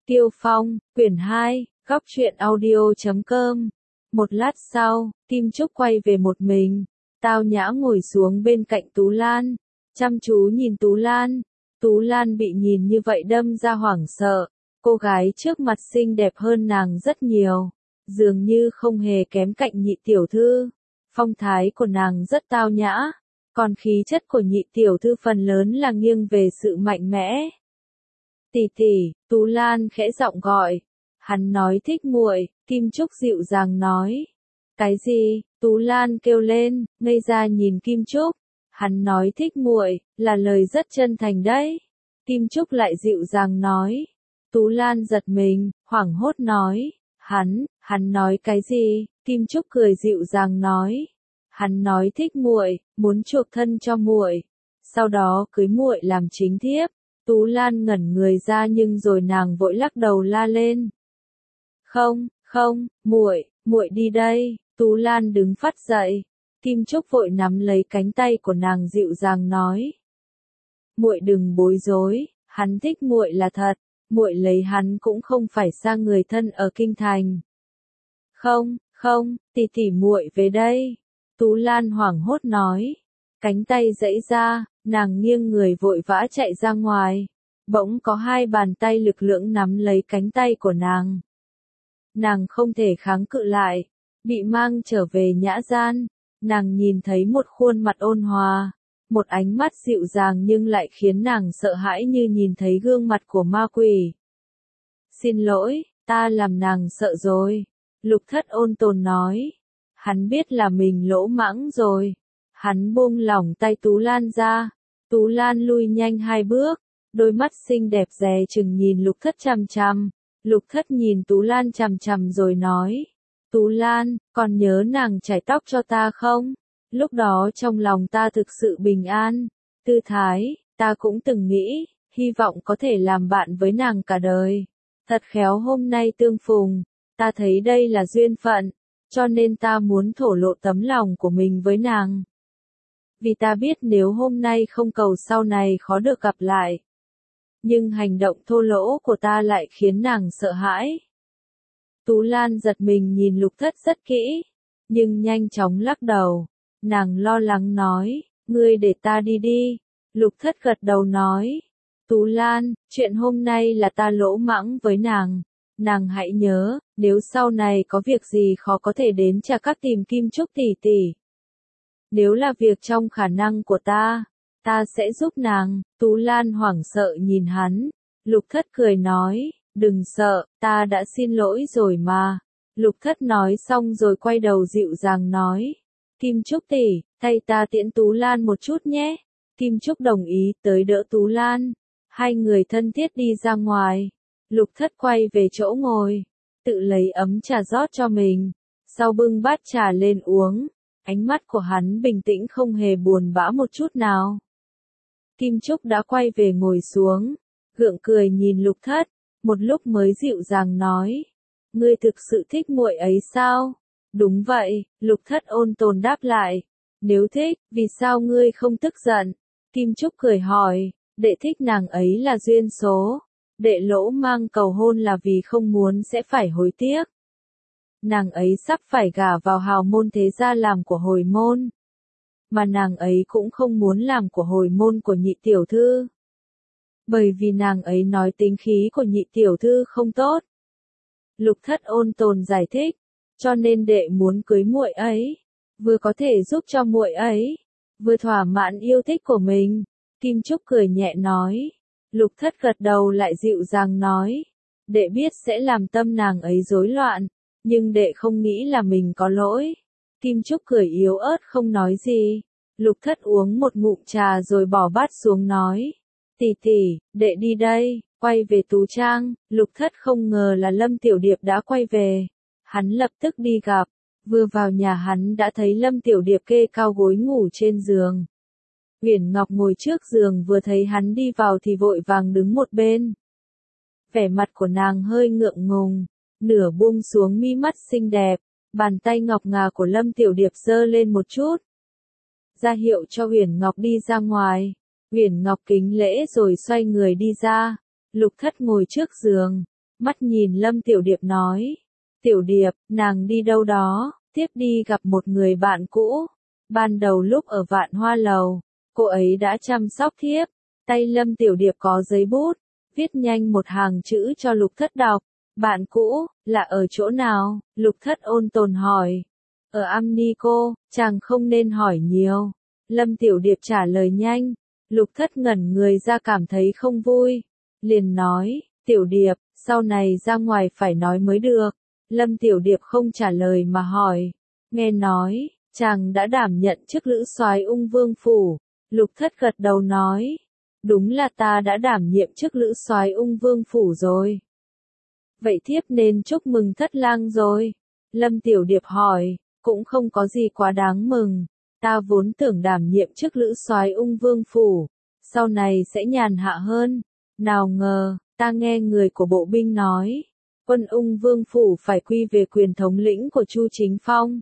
Tiêu Phong, quyển 2, góc truyện audio.com. Một lát sau, Kim Trúc quay về một mình. Tao Nhã ngồi xuống bên cạnh Tú Lan, chăm chú nhìn Tú Lan. Tú Lan bị nhìn như vậy đâm ra hoảng sợ. Cô gái trước mặt xinh đẹp hơn nàng rất nhiều, dường như không hề kém cạnh nhị tiểu thư. Phong thái của nàng rất tao nhã, còn khí chất của nhị tiểu thư phần lớn là nghiêng về sự mạnh mẽ. Tỷ tỷ, Tú Lan khẽ giọng gọi. Hắn nói thích muội, Kim Trúc dịu dàng nói. Cái gì? Tú Lan kêu lên, ngây ra nhìn Kim Trúc. Hắn nói thích muội, là lời rất chân thành đấy. Kim Trúc lại dịu dàng nói. Tú Lan giật mình, hoảng hốt nói. Hắn nói cái gì? Kim Trúc cười dịu dàng nói. Hắn nói thích muội, muốn chuộc thân cho muội, sau đó cưới muội làm chính thiếp. Tú Lan ngẩn người ra nhưng rồi nàng vội lắc đầu la lên. Không, muội đi đây. Tú Lan đứng phắt dậy. Kim Trúc vội nắm lấy cánh tay của nàng dịu dàng nói. Muội đừng bối rối, hắn thích muội là thật, muội lấy hắn cũng không phải xa người thân ở kinh thành. Không, tỷ muội về đây. Tú Lan hoảng hốt nói. Cánh tay giãy ra, nàng nghiêng người vội vã chạy ra ngoài. Bỗng có hai bàn tay lực lưỡng nắm lấy cánh tay của nàng. Nàng không thể kháng cự lại, bị mang trở về nhã gian. Nàng nhìn thấy một khuôn mặt ôn hòa, một ánh mắt dịu dàng nhưng lại khiến nàng sợ hãi như nhìn thấy gương mặt của ma quỷ. Xin lỗi, ta làm nàng sợ rồi. Lục Thất ôn tồn nói. Hắn biết là mình lỗ mãng rồi. Hắn buông lỏng tay Tú Lan ra. Tú Lan lui nhanh 2 bước. Đôi mắt xinh đẹp dè chừng nhìn Lục Thất chằm chằm. Lục Thất nhìn Tú Lan chằm chằm rồi nói. Tú Lan, còn nhớ nàng chải tóc cho ta không? Lúc đó trong lòng ta thực sự bình an. Tư thái, ta cũng từng nghĩ, hy vọng có thể làm bạn với nàng cả đời. Thật khéo hôm nay tương phùng, ta thấy đây là duyên phận, cho nên ta muốn thổ lộ tấm lòng của mình với nàng. Vì ta biết nếu hôm nay không cầu sau này khó được gặp lại. Nhưng hành động thô lỗ của ta lại khiến nàng sợ hãi. Tú Lan giật mình nhìn Lục Thất rất kỹ, nhưng nhanh chóng lắc đầu. Nàng lo lắng nói, ngươi để ta đi đi. Lục Thất gật đầu nói. Tú Lan, chuyện hôm nay là ta lỗ mãng với nàng. Nàng hãy nhớ, nếu sau này có việc gì khó có thể đến Trà Các tìm Kim Trúc tỷ tỷ. Nếu là việc trong khả năng của ta sẽ giúp nàng. Tú Lan hoảng sợ nhìn hắn. Lục Thất cười nói, đừng sợ, ta đã xin lỗi rồi mà. Lục Thất nói xong rồi quay đầu dịu dàng nói. Kim Trúc tỷ, thay ta tiễn Tú Lan một chút nhé. Kim Trúc đồng ý tới đỡ Tú Lan. Hai người thân thiết đi ra ngoài. Lục Thất quay về chỗ ngồi, tự lấy ấm trà rót cho mình. Sau bưng bát trà lên uống, ánh mắt của hắn bình tĩnh không hề buồn bã một chút nào. Kim Trúc đã quay về ngồi xuống, gượng cười nhìn Lục Thất, một lúc mới dịu dàng nói. Ngươi thực sự thích muội ấy sao? Đúng vậy, Lục Thất ôn tồn đáp lại. Nếu thích, vì sao ngươi không tức giận? Kim Trúc cười hỏi, đệ thích nàng ấy là duyên số. Đệ lỗ mang cầu hôn là vì không muốn sẽ phải hối tiếc. Nàng ấy sắp phải gả vào hào môn thế gia làm của hồi môn. Mà nàng ấy cũng không muốn làm của hồi môn của nhị tiểu thư. Bởi vì nàng ấy nói tính khí của nhị tiểu thư không tốt. Lục Thất ôn tồn giải thích, cho nên đệ muốn cưới muội ấy, vừa có thể giúp cho muội ấy, vừa thỏa mãn yêu thích của mình. Kim Trúc cười nhẹ nói. Lục Thất gật đầu lại dịu dàng nói. Đệ biết sẽ làm tâm nàng ấy rối loạn, nhưng đệ không nghĩ là mình có lỗi. Kim Trúc cười yếu ớt không nói gì. Lục Thất uống một ngụm trà rồi bỏ bát xuống nói. Tỷ, đệ đi đây. Quay về Tú Trang, Lục Thất không ngờ là Lâm Tiểu Điệp đã quay về. Hắn lập tức đi gặp. Vừa vào nhà hắn đã thấy Lâm Tiểu Điệp kê cao gối ngủ trên giường. Uyển Ngọc ngồi trước giường vừa thấy hắn đi vào thì vội vàng đứng một bên. Vẻ mặt của nàng hơi ngượng ngùng, nửa buông xuống mi mắt xinh đẹp, bàn tay ngọc ngà của Lâm Tiểu Điệp giơ lên một chút. Ra hiệu cho Uyển Ngọc đi ra ngoài. Uyển Ngọc kính lễ rồi xoay người đi ra. Lục Thất ngồi trước giường, mắt nhìn Lâm Tiểu Điệp nói. Tiểu Điệp, nàng đi đâu đó, tiếp đi gặp một người bạn cũ. Ban đầu lúc ở Vạn Hoa Lầu, cô ấy đã chăm sóc thiếp. Tay Lâm Tiểu Điệp có giấy bút, viết nhanh một hàng chữ cho Lục Thất đọc. Bạn cũ, là ở chỗ nào? Lục Thất ôn tồn hỏi. Ở Amnico, chàng không nên hỏi nhiều. Lâm Tiểu Điệp trả lời nhanh. Lục Thất ngẩn người ra cảm thấy không vui. Liền nói, Tiểu Điệp, sau này ra ngoài phải nói mới được. Lâm Tiểu Điệp không trả lời mà hỏi. Nghe nói, chàng đã đảm nhận chức lữ soái Ung Vương Phủ. Lục Thất gật đầu nói. Đúng là ta đã đảm nhiệm chức lữ soái Ung Vương Phủ rồi. Vậy thiếp nên chúc mừng Thất lang rồi. Lâm Tiểu Điệp hỏi, cũng không có gì quá đáng mừng. Ta vốn tưởng đảm nhiệm chức lữ soái Ung Vương Phủ, sau này sẽ nhàn hạ hơn. Nào ngờ, ta nghe người của bộ binh nói, quân Ung Vương Phủ phải quy về quyền thống lĩnh của Chu Chính Phong.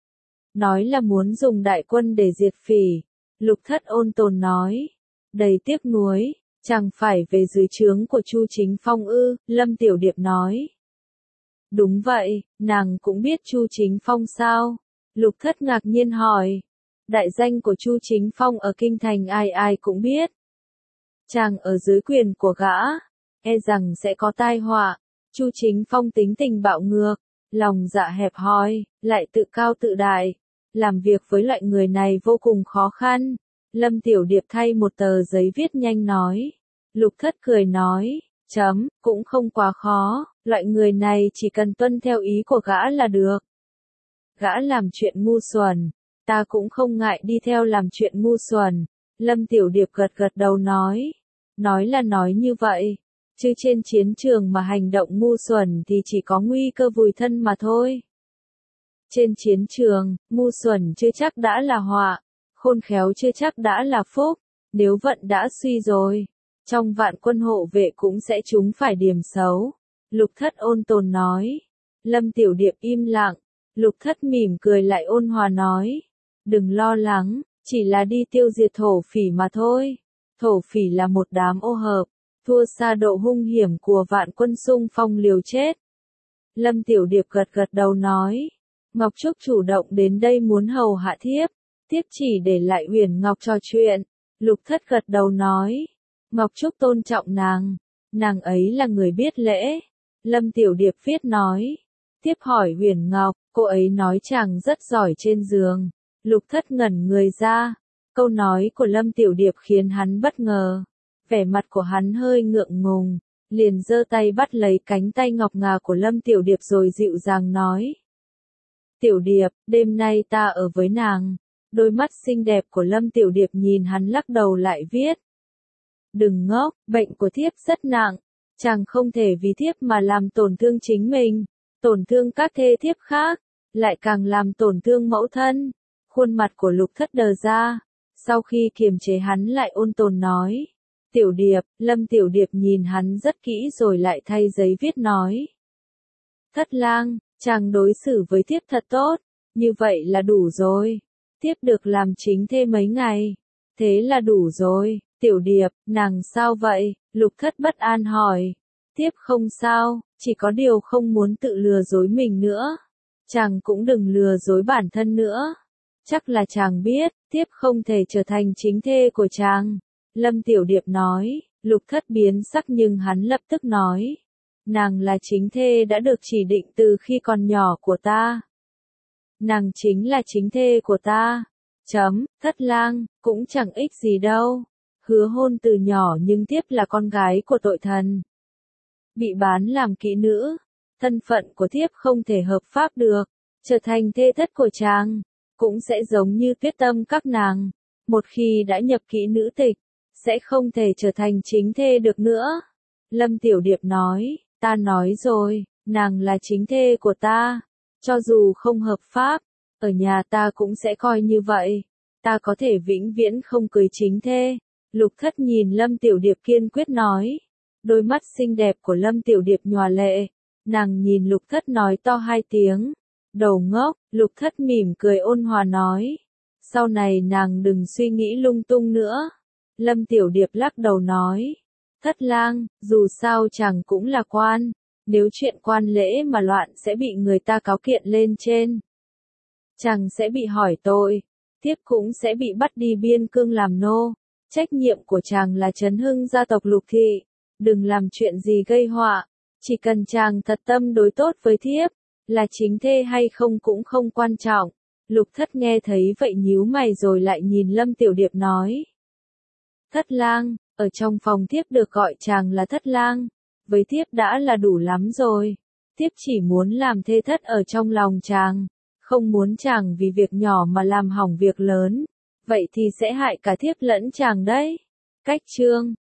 Nói là muốn dùng đại quân để diệt phỉ. Lục Thất ôn tồn nói, đầy tiếc nuối, chẳng phải về dưới trướng của Chu Chính Phong ư? Lâm Tiểu Điệp nói. Đúng vậy, nàng cũng biết Chu Chính Phong sao? Lục Thất ngạc nhiên hỏi. Đại danh của Chu Chính Phong ở kinh thành ai ai cũng biết. Chàng ở dưới quyền của gã, e rằng sẽ có tai họa. Chu Chính Phong tính tình bạo ngược, lòng dạ hẹp hòi, lại tự cao tự đại. Làm việc với loại người này vô cùng khó khăn. Lâm Tiểu Điệp thay một tờ giấy viết nhanh nói. Lục Thất cười nói, cũng không quá khó, loại người này chỉ cần tuân theo ý của gã là được. Gã làm chuyện ngu xuẩn, ta cũng không ngại đi theo làm chuyện ngu xuẩn. Lâm Tiểu Điệp gật gật đầu nói là nói như vậy, chứ trên chiến trường mà hành động ngu xuẩn thì chỉ có nguy cơ vùi thân mà thôi. Trên chiến trường, ngu xuẩn chưa chắc đã là họa, khôn khéo chưa chắc đã là phúc, nếu vận đã suy rồi, trong vạn quân hộ vệ cũng sẽ trúng phải điểm xấu. Lục Thất ôn tồn nói. Lâm Tiểu Điệp im lặng, Lục Thất mỉm cười lại ôn hòa nói. Đừng lo lắng, chỉ là đi tiêu diệt thổ phỉ mà thôi. Thổ phỉ là một đám ô hợp, thua xa độ hung hiểm của vạn quân xung phong liều chết. Lâm Tiểu Điệp gật gật đầu nói. Ngọc Trúc chủ động đến đây muốn hầu hạ thiếp, thiếp chỉ để lại Uyển Ngọc trò chuyện. Lục Thất gật đầu nói. Ngọc Trúc tôn trọng nàng ấy là người biết lễ. Lâm Tiểu Điệp viết nói. Tiếp hỏi Uyển Ngọc, cô ấy nói chàng rất giỏi trên giường. Lục Thất ngẩn người ra. Câu nói của Lâm Tiểu Điệp khiến hắn bất ngờ. Vẻ mặt của hắn hơi ngượng ngùng, liền giơ tay bắt lấy cánh tay ngọc ngà của Lâm Tiểu Điệp rồi dịu dàng nói. Tiểu Điệp, đêm nay ta ở với nàng. Đôi mắt xinh đẹp của Lâm Tiểu Điệp nhìn hắn lắc đầu lại viết. Đừng ngốc, bệnh của thiếp rất nặng. Chàng không thể vì thiếp mà làm tổn thương chính mình, tổn thương các thê thiếp khác, lại càng làm tổn thương mẫu thân. Khuôn mặt của Lục Thất đờ ra, sau khi kiềm chế hắn lại ôn tồn nói. Tiểu Điệp, Lâm Tiểu Điệp nhìn hắn rất kỹ rồi lại thay giấy viết nói. Thất lang, chàng đối xử với thiếp thật tốt, như vậy là đủ rồi. Thiếp được làm chính thê mấy ngày, thế là đủ rồi. Tiểu Điệp, nàng sao vậy? Lục Thất bất an hỏi. Thiếp không sao, chỉ có điều không muốn tự lừa dối mình nữa. Chàng cũng đừng lừa dối bản thân nữa. Chắc là chàng biết, thiếp không thể trở thành chính thê của chàng. Lâm Tiểu Điệp nói. Lục Thất biến sắc nhưng hắn lập tức nói. Nàng là chính thê đã được chỉ định từ khi còn nhỏ của ta. Nàng chính là chính thê của ta. Thất lang, cũng chẳng ích gì đâu. Hứa hôn từ nhỏ nhưng tiếp là con gái của tội thần. Bị bán làm kỹ nữ. Thân phận của thiếp không thể hợp pháp được. Trở thành thê thất của chàng. Cũng sẽ giống như Tuyết Tâm các nàng. Một khi đã nhập kỹ nữ tịch, sẽ không thể trở thành chính thê được nữa. Lâm Tiểu Điệp nói. Ta nói rồi, nàng là chính thê của ta. Cho dù không hợp pháp, ở nhà ta cũng sẽ coi như vậy. Ta có thể vĩnh viễn không cưới chính thê. Lục Thất nhìn Lâm Tiểu Điệp kiên quyết nói. Đôi mắt xinh đẹp của Lâm Tiểu Điệp nhòa lệ. Nàng nhìn Lục Thất nói to 2 tiếng. Đầu ngốc, Lục Thất mỉm cười ôn hòa nói. Sau này nàng đừng suy nghĩ lung tung nữa. Lâm Tiểu Điệp lắc đầu nói. Thất lang, dù sao chàng cũng là quan. Nếu chuyện quan lễ mà loạn sẽ bị người ta cáo kiện lên trên. Chàng sẽ bị hỏi tội, thiếp cũng sẽ bị bắt đi biên cương làm nô. Trách nhiệm của chàng là trấn hưng gia tộc Lục thị, đừng làm chuyện gì gây họa, chỉ cần chàng thật tâm đối tốt với thiếp, là chính thê hay không cũng không quan trọng. Lục Thất nghe thấy vậy nhíu mày rồi lại nhìn Lâm Tiểu Điệp nói. Thất lang, ở trong phòng thiếp được gọi chàng là Thất lang, với thiếp đã là đủ lắm rồi. Thiếp chỉ muốn làm thê thất ở trong lòng chàng, không muốn chàng vì việc nhỏ mà làm hỏng việc lớn, vậy thì sẽ hại cả thiếp lẫn chàng đấy. Cách chương